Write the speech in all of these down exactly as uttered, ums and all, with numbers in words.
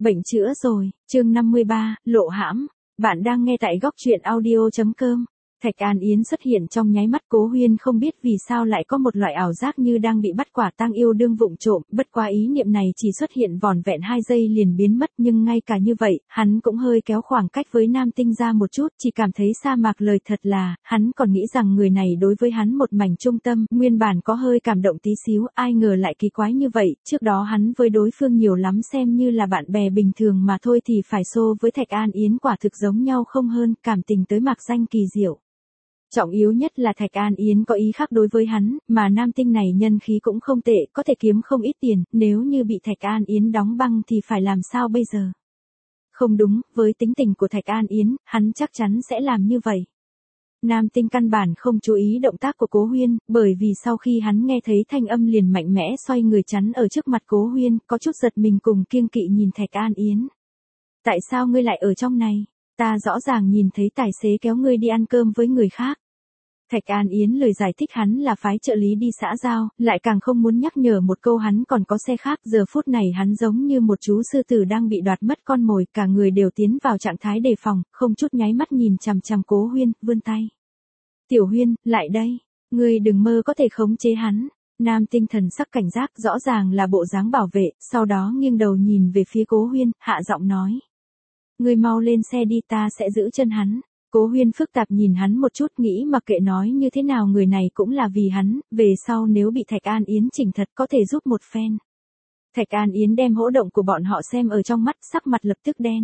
Bệnh chữa rồi, chương năm mươi ba, lộ hãm. Bạn đang nghe tại góc truyện audio.com. Thạch An Yến xuất hiện trong nháy mắt, Cố Huyên không biết vì sao lại có một loại ảo giác như đang bị bắt quả tang yêu đương vụng trộm, bất quá ý niệm này chỉ xuất hiện vỏn vẹn hai giây liền biến mất, nhưng ngay cả như vậy, hắn cũng hơi kéo khoảng cách với Nam Tinh ra một chút, chỉ cảm thấy sa mạc lời thật là, hắn còn nghĩ rằng người này đối với hắn một mảnh trung tâm, nguyên bản có hơi cảm động tí xíu, ai ngờ lại kỳ quái như vậy, trước đó hắn với đối phương nhiều lắm xem như là bạn bè bình thường mà thôi thì phải xô với Thạch An Yến quả thực giống nhau không hơn, cảm tình tới mạc danh kỳ diệu. Trọng yếu nhất là Thạch An Yến có ý khác đối với hắn, mà Nam Tinh này nhân khí cũng không tệ, có thể kiếm không ít tiền, nếu như bị Thạch An Yến đóng băng thì phải làm sao bây giờ? Không đúng, với tính tình của Thạch An Yến, hắn chắc chắn sẽ làm như vậy. Nam Tinh căn bản không chú ý động tác của Cố Huyên, bởi vì sau khi hắn nghe thấy thanh âm liền mạnh mẽ xoay người chắn ở trước mặt Cố Huyên, có chút giật mình cùng kiêng kỵ nhìn Thạch An Yến. Tại sao ngươi lại ở trong này? Ta rõ ràng nhìn thấy tài xế kéo ngươi đi ăn cơm với người khác. Thạch An Yến lời giải thích hắn là phái trợ lý đi xã giao, lại càng không muốn nhắc nhở một câu hắn còn có xe khác, giờ phút này hắn giống như một chú sư tử đang bị đoạt mất con mồi, cả người đều tiến vào trạng thái đề phòng, không chút nháy mắt nhìn chằm chằm Cố Huyên, vươn tay. Tiểu Huyên, lại đây, ngươi đừng mơ có thể khống chế hắn. Nam Tinh thần sắc cảnh giác, rõ ràng là bộ dáng bảo vệ, sau đó nghiêng đầu nhìn về phía Cố Huyên, hạ giọng nói. Ngươi mau lên xe đi, ta sẽ giữ chân hắn. Cố Huyên phức tạp nhìn hắn một chút, nghĩ mặc kệ nói như thế nào người này cũng là vì hắn, về sau nếu bị Thạch An Yến chỉnh thật có thể giúp một phen. Thạch An Yến đem hỗn động của bọn họ xem ở trong mắt, sắc mặt lập tức đen.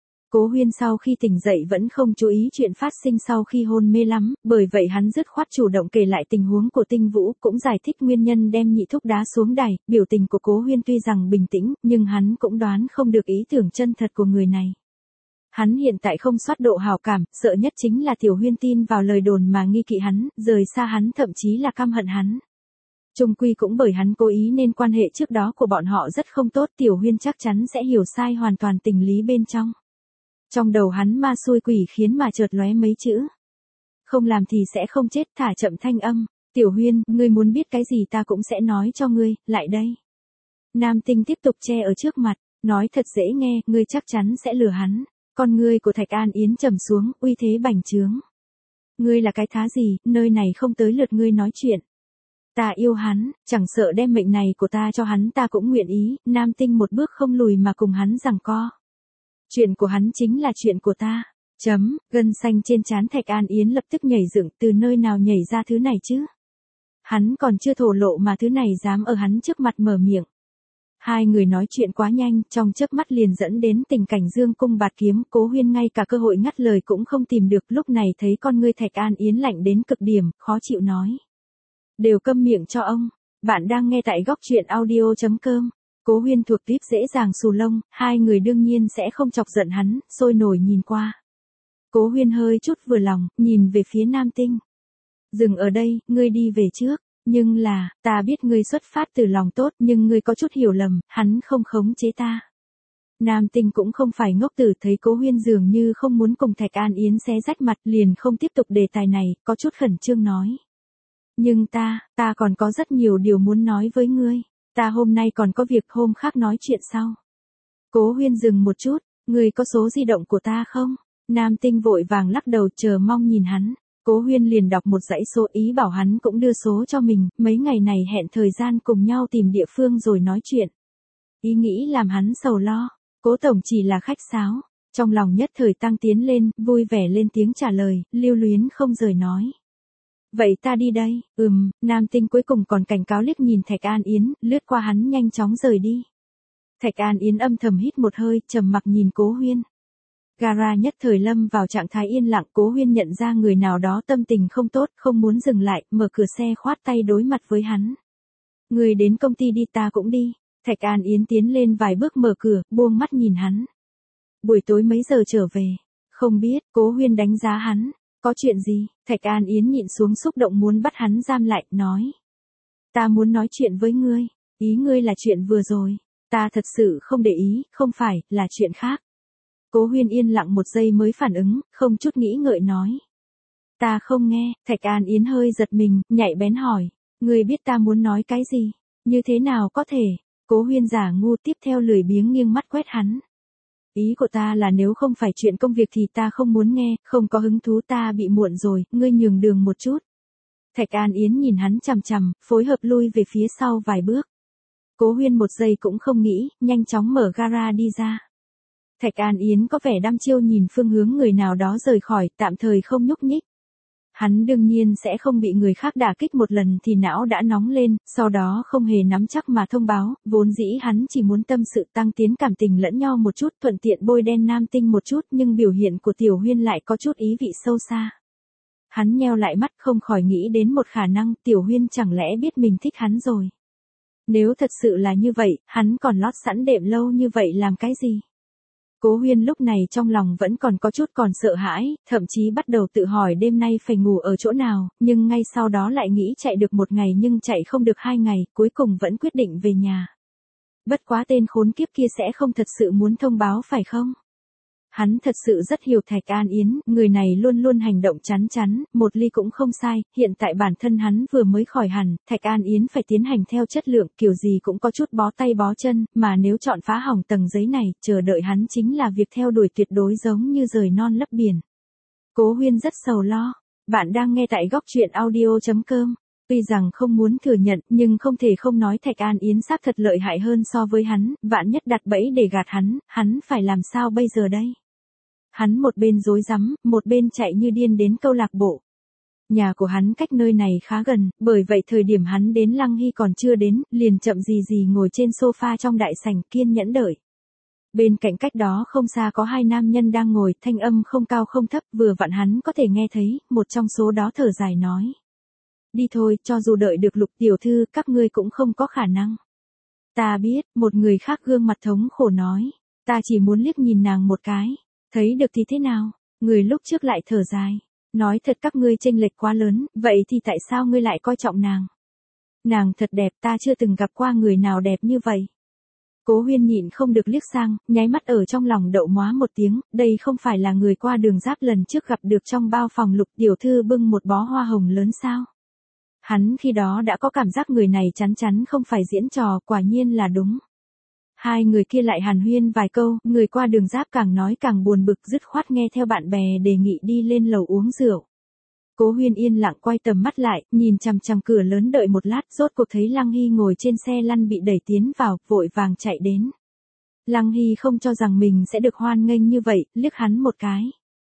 Cố Huyên sau khi tỉnh dậy vẫn không chú ý chuyện phát sinh sau khi hôn mê lắm, bởi vậy hắn dứt khoát chủ động kể lại tình huống của Tinh Vũ, cũng giải thích nguyên nhân đem nhị thúc đá xuống đài, biểu tình của Cố Huyên tuy rằng bình tĩnh, nhưng hắn cũng đoán không được ý tưởng chân thật của người này. Hắn hiện tại không soát độ hào cảm, sợ nhất chính là Tiểu Huyên tin vào lời đồn mà nghi kỵ hắn, rời xa hắn thậm chí là căm hận hắn. Chung quy cũng bởi hắn cố ý nên quan hệ trước đó của bọn họ rất không tốt, Tiểu Huyên chắc chắn sẽ hiểu sai hoàn toàn tình lý bên trong. Trong đầu hắn ma xui quỷ khiến mà chợt lóe mấy chữ. Không làm thì sẽ không chết, thả chậm thanh âm. Tiểu Huyên, ngươi muốn biết cái gì ta cũng sẽ nói cho ngươi, lại đây. Nam Tinh tiếp tục che ở trước mặt, nói thật dễ nghe, ngươi chắc chắn sẽ lừa hắn. Con ngươi của Thạch An Yến trầm xuống, uy thế bành trướng. Ngươi là cái thá gì, nơi này không tới lượt ngươi nói chuyện. Ta yêu hắn, chẳng sợ đem mệnh này của ta cho hắn ta cũng nguyện ý, Nam Tinh một bước không lùi mà cùng hắn giằng co. Chuyện của hắn chính là chuyện của ta. Chấm, gân xanh trên trán Thạch An Yến lập tức nhảy dựng, từ nơi nào nhảy ra thứ này chứ? Hắn còn chưa thổ lộ mà thứ này dám ở hắn trước mặt mở miệng. Hai người nói chuyện quá nhanh, trong chớp mắt liền dẫn đến tình cảnh dương cung bạt kiếm, Cố Huyên ngay cả cơ hội ngắt lời cũng không tìm được, lúc này thấy con ngươi Thạch An Yến lạnh đến cực điểm, khó chịu nói. Đều câm miệng cho ông, bạn đang nghe tại góc truyện audio.com. Cố Huyên thuộc tiếp dễ dàng xù lông, hai người đương nhiên sẽ không chọc giận hắn, sôi nổi nhìn qua. Cố Huyên hơi chút vừa lòng, nhìn về phía Nam Tinh. Dừng ở đây, ngươi đi về trước. Nhưng là, ta biết ngươi xuất phát từ lòng tốt, nhưng ngươi có chút hiểu lầm, hắn không khống chế ta. Nam Tinh cũng không phải ngốc tử, thấy Cố Huyên dường như không muốn cùng Thạch An Yến xé rách mặt, liền không tiếp tục đề tài này, có chút khẩn trương nói. Nhưng ta, ta còn có rất nhiều điều muốn nói với ngươi, ta hôm nay còn có việc, hôm khác nói chuyện sau. Cố Huyên dừng một chút, ngươi có số di động của ta không? Nam Tinh vội vàng lắc đầu chờ mong nhìn hắn. Cố Huyên liền đọc một dãy số, ý bảo hắn cũng đưa số cho mình, mấy ngày này hẹn thời gian cùng nhau tìm địa phương rồi nói chuyện. Ý nghĩ làm hắn sầu lo, Cố tổng chỉ là khách sáo, trong lòng nhất thời tăng tiến lên, vui vẻ lên tiếng trả lời, lưu luyến không rời nói. Vậy ta đi đây, ừm, Nam Tinh cuối cùng còn cảnh cáo liếc nhìn Thạch An Yến, lướt qua hắn nhanh chóng rời đi. Thạch An Yến âm thầm hít một hơi, trầm mặc nhìn Cố Huyên. Gara nhất thời lâm vào trạng thái yên lặng, Cố Huyên nhận ra người nào đó tâm tình không tốt, không muốn dừng lại, mở cửa xe khoát tay đối mặt với hắn. Người đến công ty đi, ta cũng đi. Thạch An Yến tiến lên vài bước mở cửa, buông mắt nhìn hắn. Buổi tối mấy giờ trở về? Không biết, Cố Huyên đánh giá hắn. Có chuyện gì? Thạch An Yến nhịn xuống xúc động muốn bắt hắn giam lại, nói. Ta muốn nói chuyện với ngươi, ý ngươi là chuyện vừa rồi. Ta thật sự không để ý, không phải, là chuyện khác. Cố Huyên yên lặng một giây mới phản ứng, không chút nghĩ ngợi nói. Ta không nghe, Thạch An Yến hơi giật mình, nhạy bén hỏi. Ngươi biết ta muốn nói cái gì? Như thế nào có thể? Cố Huyên giả ngu tiếp theo lười biếng nghiêng mắt quét hắn. Ý của ta là nếu không phải chuyện công việc thì ta không muốn nghe, không có hứng thú, ta bị muộn rồi, ngươi nhường đường một chút. Thạch An Yến nhìn hắn chằm chằm, phối hợp lui về phía sau vài bước. Cố Huyên một giây cũng không nghĩ, nhanh chóng mở gara đi ra. Thạch An Yến có vẻ đăm chiêu nhìn phương hướng người nào đó rời khỏi, tạm thời không nhúc nhích. Hắn đương nhiên sẽ không bị người khác đả kích một lần thì não đã nóng lên, sau đó không hề nắm chắc mà thông báo, vốn dĩ hắn chỉ muốn tâm sự tăng tiến cảm tình lẫn nhau một chút, thuận tiện bôi đen nam tinh một chút, nhưng biểu hiện của Tiểu Huyên lại có chút ý vị sâu xa. Hắn nheo lại mắt không khỏi nghĩ đến một khả năng, Tiểu Huyên chẳng lẽ biết mình thích hắn rồi. Nếu thật sự là như vậy, hắn còn lót sẵn đệm lâu như vậy làm cái gì? Cố Huyên lúc này trong lòng vẫn còn có chút còn sợ hãi, thậm chí bắt đầu tự hỏi đêm nay phải ngủ ở chỗ nào, nhưng ngay sau đó lại nghĩ chạy được một ngày nhưng chạy không được hai ngày, cuối cùng vẫn quyết định về nhà. Bất quá tên khốn kiếp kia sẽ không thật sự muốn thông báo phải không? Hắn thật sự rất hiểu Thạch An Yến, người này luôn luôn hành động chắn chắn, một ly cũng không sai, hiện tại bản thân hắn vừa mới khỏi hẳn, Thạch An Yến phải tiến hành theo chất lượng, kiểu gì cũng có chút bó tay bó chân, mà nếu chọn phá hỏng tầng giấy này, chờ đợi hắn chính là việc theo đuổi tuyệt đối giống như rời non lấp biển. Cố Huyên rất sầu lo. Bạn đang nghe tại góc truyện audio chấm com. Tuy rằng không muốn thừa nhận, nhưng không thể không nói Thạch An Yến xác thật lợi hại hơn so với hắn, vạn nhất đặt bẫy để gạt hắn, hắn phải làm sao bây giờ đây? Hắn một bên rối rắm, một bên chạy như điên đến câu lạc bộ. Nhà của hắn cách nơi này khá gần, bởi vậy thời điểm hắn đến Lăng Hy còn chưa đến, liền chậm gì gì ngồi trên sofa trong đại sảnh kiên nhẫn đợi. Bên cạnh cách đó không xa có hai nam nhân đang ngồi, thanh âm không cao không thấp, vừa vặn hắn có thể nghe thấy, một trong số đó thở dài nói. Đi thôi, cho dù đợi được Lục tiểu thư, các ngươi cũng không có khả năng. Ta biết, một người khác gương mặt thống khổ nói, ta chỉ muốn liếc nhìn nàng một cái. Thấy được thì thế nào? Người lúc trước lại thở dài. Nói thật các ngươi chênh lệch quá lớn, vậy thì tại sao ngươi lại coi trọng nàng? Nàng thật đẹp, ta chưa từng gặp qua người nào đẹp như vậy. Cố Huyên nhịn không được liếc sang, nháy mắt ở trong lòng đậu móa một tiếng, đây không phải là người qua đường giáp lần trước gặp được trong bao phòng Lục tiểu thư bưng một bó hoa hồng lớn sao? Hắn khi đó đã có cảm giác người này chắn chắn không phải diễn trò, quả nhiên là đúng. Hai người kia lại hàn huyên vài câu, người qua đường giáp càng nói càng buồn bực, dứt khoát nghe theo bạn bè đề nghị đi lên lầu uống rượu. Cố Huyên yên lặng quay tầm mắt lại, nhìn chằm chằm cửa lớn đợi một lát, rốt cuộc thấy Lăng Hy ngồi trên xe lăn bị đẩy tiến vào, vội vàng chạy đến. Lăng Hy không cho rằng mình sẽ được hoan nghênh như vậy, liếc hắn một cái.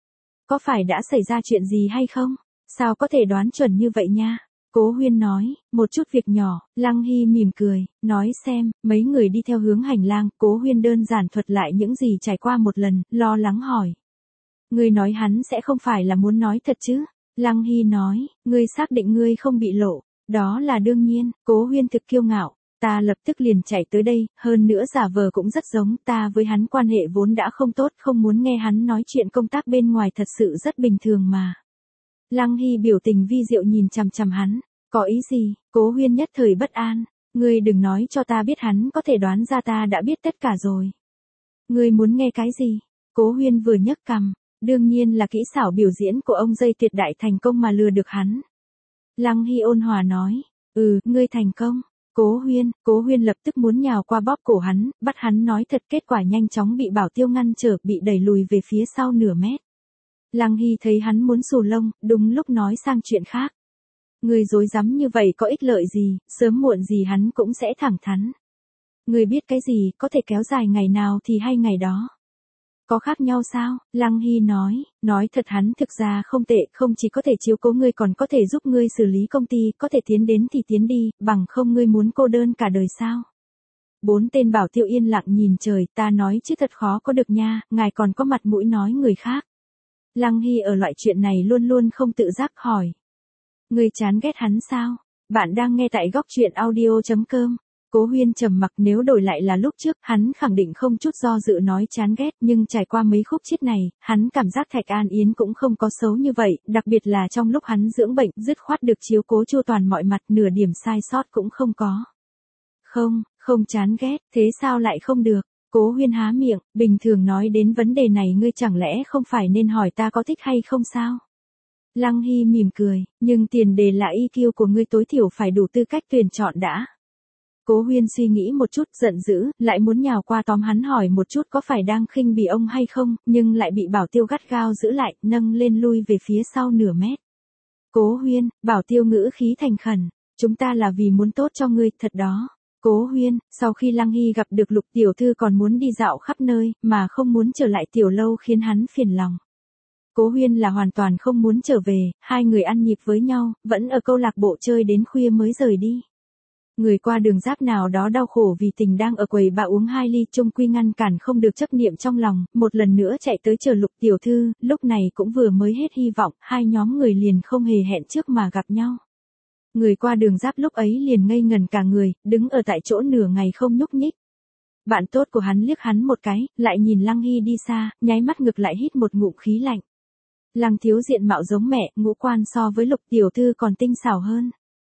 Có phải đã xảy ra chuyện gì hay không? Sao có thể đoán chuẩn như vậy nha? Cố Huyên nói, một chút việc nhỏ. Lăng Hy mỉm cười, nói xem, mấy người đi theo hướng hành lang, Cố Huyên đơn giản thuật lại những gì trải qua một lần, lo lắng hỏi. Ngươi nói hắn sẽ không phải là muốn nói thật chứ? Lăng Hy nói, ngươi xác định ngươi không bị lộ, đó là đương nhiên. Cố Huyên thực kiêu ngạo, ta lập tức liền chạy tới đây, hơn nữa giả vờ cũng rất giống, ta với hắn quan hệ vốn đã không tốt, không muốn nghe hắn nói chuyện công tác bên ngoài, thật sự rất bình thường mà. Lăng Hy biểu tình vi diệu nhìn chằm chằm hắn, có ý gì? Cố Huyên nhất thời bất an, ngươi đừng nói cho ta biết hắn có thể đoán ra ta đã biết tất cả rồi. Ngươi muốn nghe cái gì? Cố Huyên vừa nhấc cằm, đương nhiên là kỹ xảo biểu diễn của ông dây tuyệt đại thành công mà lừa được hắn. Lăng Hy ôn hòa nói, ừ, ngươi thành công. Cố Huyên, Cố Huyên lập tức muốn nhào qua bóp cổ hắn, bắt hắn nói thật, kết quả nhanh chóng bị Bảo Tiêu ngăn trở, bị đẩy lùi về phía sau nửa mét. Lăng Hy thấy hắn muốn xù lông, đúng lúc nói sang chuyện khác. Người dối rắm như vậy có ích lợi gì, sớm muộn gì hắn cũng sẽ thẳng thắn. Người biết cái gì, có thể kéo dài ngày nào thì hay ngày đó. Có khác nhau sao? Lăng Hy nói, nói thật hắn thực ra không tệ, không chỉ có thể chiếu cố ngươi còn có thể giúp ngươi xử lý công ty, có thể tiến đến thì tiến đi, bằng không ngươi muốn cô đơn cả đời sao? Bốn tên Bảo Tiêu yên lặng nhìn trời, ta nói chứ thật khó có được nha, ngài còn có mặt mũi nói người khác. Lăng Hy ở loại chuyện này luôn luôn không tự giác hỏi. Ngươi chán ghét hắn sao? Bạn đang nghe tại góc truyện audio chấm com. Cố Huyên trầm mặc, nếu đổi lại là lúc trước, hắn khẳng định không chút do dự nói chán ghét, nhưng trải qua mấy khúc chiết này, hắn cảm giác Thạch An Yến cũng không có xấu như vậy, đặc biệt là trong lúc hắn dưỡng bệnh, dứt khoát được chiếu cố chu toàn mọi mặt, nửa điểm sai sót cũng không có. Không, không chán ghét, thế sao lại không được? Cố Huyên há miệng, bình thường nói đến vấn đề này ngươi chẳng lẽ không phải nên hỏi ta có thích hay không sao? Lăng Hy mỉm cười, nhưng tiền đề là i kiu của ngươi tối thiểu phải đủ tư cách tuyển chọn đã. Cố Huyên suy nghĩ một chút, giận dữ, lại muốn nhào qua tóm hắn hỏi một chút có phải đang khinh bỉ ông hay không, nhưng lại bị Bảo Tiêu gắt gao giữ lại, nâng lên lui về phía sau nửa mét. Cố Huyên, Bảo Tiêu ngữ khí thành khẩn, chúng ta là vì muốn tốt cho ngươi, thật đó. Cố Huyên, sau khi Lăng Hy gặp được Lục tiểu thư còn muốn đi dạo khắp nơi, mà không muốn trở lại tiểu lâu khiến hắn phiền lòng. Cố Huyên là hoàn toàn không muốn trở về, hai người ăn nhịp với nhau, vẫn ở câu lạc bộ chơi đến khuya mới rời đi. Người qua đường giáp nào đó đau khổ vì tình đang ở quầy bà uống hai ly chung quy ngăn cản không được chấp niệm trong lòng, một lần nữa chạy tới chờ Lục tiểu thư, lúc này cũng vừa mới hết hy vọng, hai nhóm người liền không hề hẹn trước mà gặp nhau. Người qua đường giáp lúc ấy liền ngây ngần cả người, đứng ở tại chỗ nửa ngày không nhúc nhích. Bạn tốt của hắn liếc hắn một cái, lại nhìn Lăng Hy đi xa, nháy mắt ngực lại hít một ngụm khí lạnh. Lăng thiếu diện mạo giống mẹ, ngũ quan so với Lục tiểu thư còn tinh xảo hơn.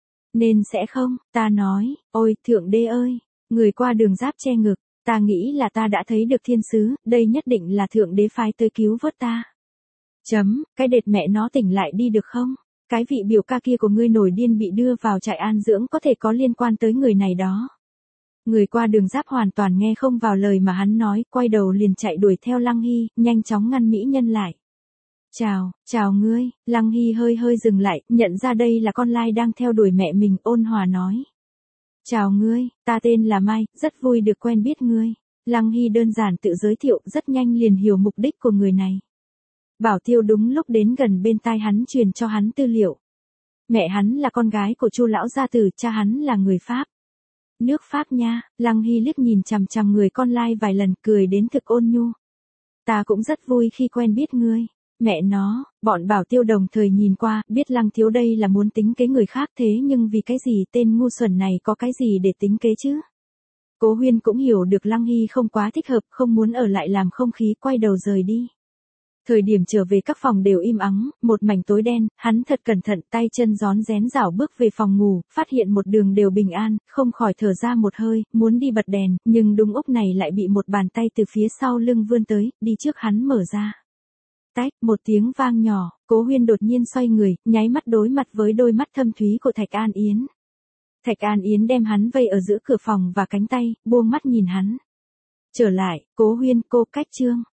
Nên sẽ không, ta nói, ôi, thượng đế ơi, người qua đường giáp che ngực, ta nghĩ là ta đã thấy được thiên sứ, đây nhất định là thượng đế phái tới cứu vớt ta. Chấm, cái đệt mẹ nó tỉnh lại đi được không? Cái vị biểu ca kia của ngươi nổi điên bị đưa vào trại an dưỡng có thể có liên quan tới người này đó. Người qua đường giáp hoàn toàn nghe không vào lời mà hắn nói, quay đầu liền chạy đuổi theo Lăng Hy, nhanh chóng ngăn mỹ nhân lại. Chào, chào ngươi, Lăng Hy hơi hơi dừng lại, nhận ra đây là con lai đang theo đuổi mẹ mình, ôn hòa nói. Chào ngươi, ta tên là Mai, rất vui được quen biết ngươi. Lăng Hy đơn giản tự giới thiệu, rất nhanh liền hiểu mục đích của người này. Bảo Tiêu đúng lúc đến gần bên tai hắn truyền cho hắn tư liệu. Mẹ hắn là con gái của Chu lão gia tử, cha hắn là người Pháp. Nước Pháp nha, Lăng Hy liếc nhìn chằm chằm người con lai vài lần, cười đến thực ôn nhu. Ta cũng rất vui khi quen biết ngươi. Mẹ nó, bọn Bảo Tiêu đồng thời nhìn qua, biết Lăng thiếu đây là muốn tính kế người khác, thế nhưng vì cái gì tên ngu xuẩn này có cái gì để tính kế chứ? Cố Huyên cũng hiểu được Lăng Hy không quá thích hợp, không muốn ở lại làm không khí, quay đầu rời đi. Thời điểm trở về các phòng đều im ắng, một mảnh tối đen, hắn thật cẩn thận, tay chân rón rén rảo bước về phòng ngủ, phát hiện một đường đều bình an, không khỏi thở ra một hơi, muốn đi bật đèn, nhưng đúng lúc này lại bị một bàn tay từ phía sau lưng vươn tới, đi trước hắn mở ra. Tách, một tiếng vang nhỏ, Cố Huyên đột nhiên xoay người, nháy mắt đối mặt với đôi mắt thâm thúy của Thạch An Yến. Thạch An Yến đem hắn vây ở giữa cửa phòng và cánh tay, buông mắt nhìn hắn. Trở lại, Cố Huyên, cô cách trương.